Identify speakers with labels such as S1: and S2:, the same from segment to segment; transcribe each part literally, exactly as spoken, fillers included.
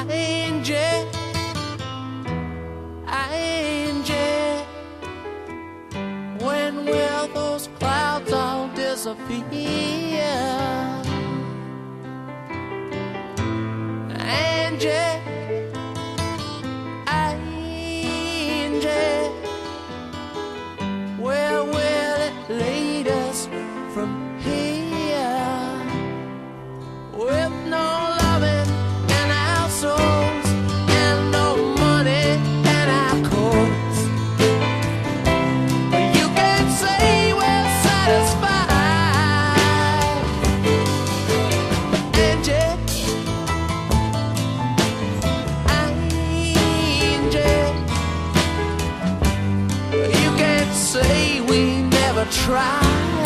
S1: Angie, Angie, when will those clouds all disappear? Angie, Angie, where will it lead us from here? With no loving in our souls and no money in our coats, you can't say we're satisfied. Angie, Angie, you can't say we never tried.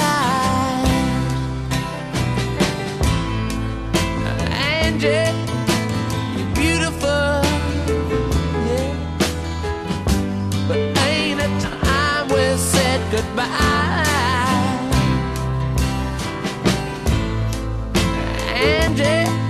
S1: Angie, you're beautiful, yeah, but ain't it time we said goodbye? Angie,